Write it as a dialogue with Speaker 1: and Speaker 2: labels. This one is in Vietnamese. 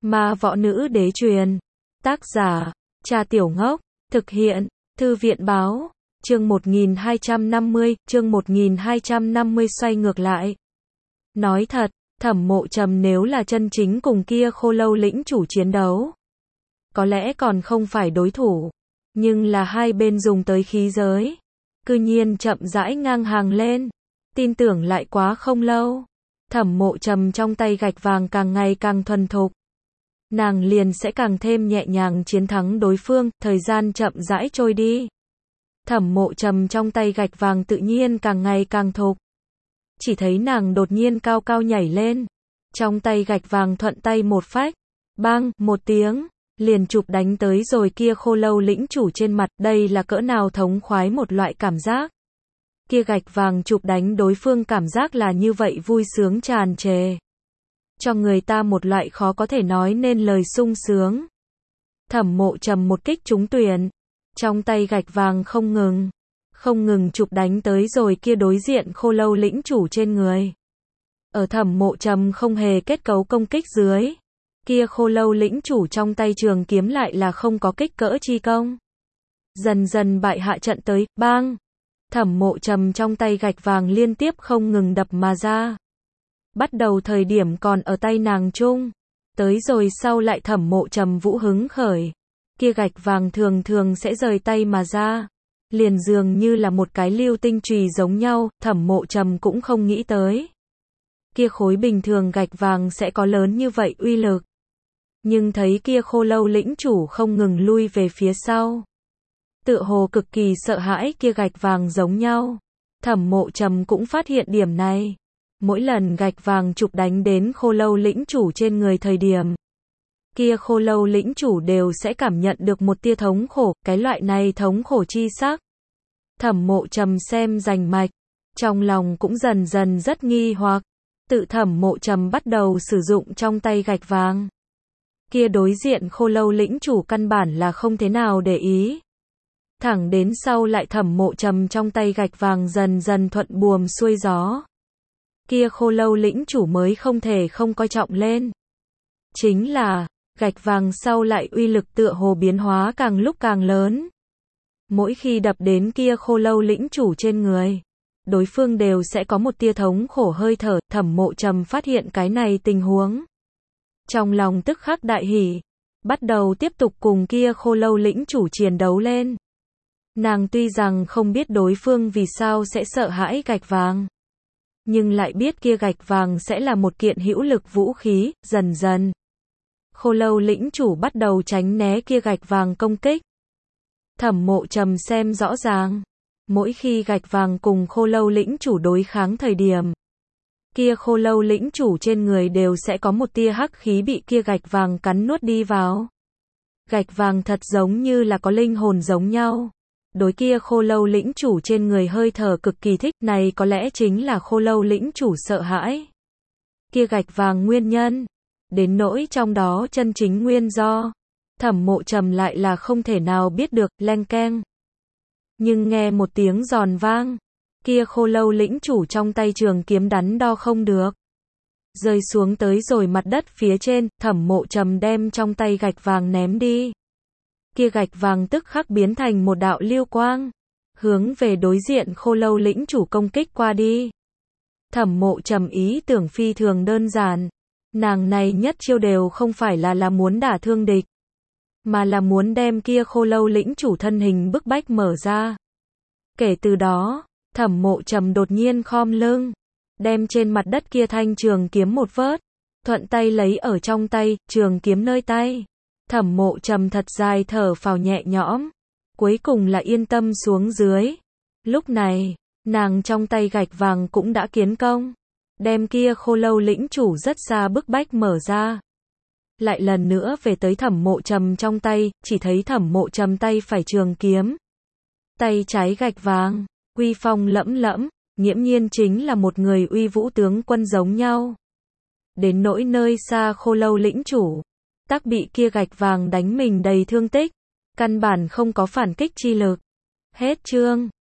Speaker 1: Ma võ nữ đế truyền. Tác giả, Trà Tiểu Ngốc. Thực hiện, Thư viện báo. Chương 1250, chương 1250 xoay ngược lại. Nói thật, Thẩm Mộ Trầm nếu là chân chính cùng kia Khô Lâu lĩnh chủ chiến đấu, có lẽ còn không phải đối thủ, nhưng là hai bên dùng tới khí giới, cư nhiên chậm rãi ngang hàng lên, tin tưởng lại quá không lâu, Thẩm Mộ Trầm trong tay gạch vàng càng ngày càng thuần thục, nàng liền sẽ càng thêm nhẹ nhàng chiến thắng đối phương, thời gian chậm rãi trôi đi. Thẩm Mộ Trầm trong tay gạch vàng tự nhiên càng ngày càng thục. Chỉ thấy nàng đột nhiên cao cao nhảy lên, trong tay gạch vàng thuận tay một phách, bang, một tiếng, liền chụp đánh tới rồi kia Khô Lâu lĩnh chủ trên mặt, đây là cỡ nào thống khoái một loại cảm giác. Kia gạch vàng chụp đánh đối phương cảm giác là như vậy vui sướng tràn trề, cho người ta một loại khó có thể nói nên lời sung sướng. Thẩm Mộ Trầm một kích trúng tuyển, trong tay gạch vàng không ngừng chụp đánh tới rồi kia đối diện Khô Lâu lĩnh chủ trên người. Ở Thẩm Mộ Trầm không hề kết cấu công kích dưới, kia Khô Lâu lĩnh chủ trong tay trường kiếm lại là không có kích cỡ chi công. Dần dần bại hạ trận tới, bang! Thẩm Mộ Trầm trong tay gạch vàng liên tiếp không ngừng đập mà ra. Bắt đầu thời điểm còn ở tay nàng chung, tới rồi sau lại Thẩm Mộ Trầm vũ hứng khởi, kia gạch vàng thường thường sẽ rời tay mà ra, liền dường như là một cái lưu tinh chùy giống nhau. Thẩm Mộ Trầm cũng không nghĩ tới kia khối bình thường gạch vàng sẽ có lớn như vậy uy lực. Nhưng thấy kia Khô Lâu lĩnh chủ không ngừng lui về phía sau, tựa hồ cực kỳ sợ hãi kia gạch vàng giống nhau. Thẩm Mộ Trầm cũng phát hiện điểm này. Mỗi lần gạch vàng chụp đánh đến Khô Lâu lĩnh chủ trên người thời điểm, kia Khô Lâu lĩnh chủ đều sẽ cảm nhận được một tia thống khổ, cái loại này thống khổ chi sắc. Thẩm Mộ Trầm xem rành mạch, trong lòng cũng dần dần rất nghi hoặc. Tự Thẩm Mộ Trầm bắt đầu sử dụng trong tay gạch vàng, kia đối diện Khô Lâu lĩnh chủ căn bản là không thế nào để ý. Thẳng đến sau lại Thẩm Mộ Trầm trong tay gạch vàng dần dần thuận buồm xuôi gió, kia Khô Lâu lĩnh chủ mới không thể không coi trọng lên. Chính là, gạch vàng sau lại uy lực tựa hồ biến hóa càng lúc càng lớn. Mỗi khi đập đến kia Khô Lâu lĩnh chủ trên người, đối phương đều sẽ có một tia thống khổ hơi thở. Thẩm Mộ Trầm phát hiện cái này tình huống, trong lòng tức khắc đại hỉ, bắt đầu tiếp tục cùng kia Khô Lâu lĩnh chủ chiến đấu lên. Nàng tuy rằng không biết đối phương vì sao sẽ sợ hãi gạch vàng, nhưng lại biết kia gạch vàng sẽ là một kiện hữu lực vũ khí. Dần dần, Khô Lâu lĩnh chủ bắt đầu tránh né kia gạch vàng công kích. Thẩm Mộ Trầm xem rõ ràng, mỗi khi gạch vàng cùng Khô Lâu lĩnh chủ đối kháng thời điểm, kia Khô Lâu lĩnh chủ trên người đều sẽ có một tia hắc khí bị kia gạch vàng cắn nuốt đi vào. Gạch vàng thật giống như là có linh hồn giống nhau. Đối kia Khô Lâu lĩnh chủ trên người hơi thở cực kỳ thích, này có lẽ chính là Khô Lâu lĩnh chủ sợ hãi kia gạch vàng nguyên nhân. Đến nỗi trong đó chân chính nguyên do, Thẩm Mộ Trầm lại là không thể nào biết được. Leng keng. Nhưng nghe một tiếng giòn vang, kia Khô Lâu lĩnh chủ trong tay trường kiếm đắn đo không được, rơi xuống tới rồi mặt đất phía trên. Thẩm Mộ Trầm đem trong tay gạch vàng ném đi, kia gạch vàng tức khắc biến thành một đạo lưu quang, hướng về đối diện Khô Lâu lĩnh chủ công kích qua đi. Thẩm Mộ Trầm ý tưởng phi thường đơn giản, nàng này nhất chiêu đều không phải là muốn đả thương địch, mà là muốn đem kia Khô Lâu lĩnh chủ thân hình bức bách mở ra. Kể từ đó, Thẩm Mộ Trầm đột nhiên khom lưng, đem trên mặt đất kia thanh trường kiếm một vớt, thuận tay lấy ở trong tay, trường kiếm nơi tay. Thẩm Mộ Trầm thật dài thở phào nhẹ nhõm, cuối cùng là yên tâm xuống dưới. Lúc này, nàng trong tay gạch vàng cũng đã kiến công, đem kia Khô Lâu lĩnh chủ rất xa bức bách mở ra. Lại lần nữa về tới Thẩm Mộ Trầm trong tay, chỉ thấy Thẩm Mộ Trầm tay phải trường kiếm, tay trái gạch vàng, uy phong lẫm lẫm, nghiễm nhiên chính là một người uy vũ tướng quân giống nhau. Đến nỗi nơi xa Khô Lâu lĩnh chủ, tắc bị kia gạch vàng đánh mình đầy thương tích, căn bản không có phản kích chi lực. Hết chương.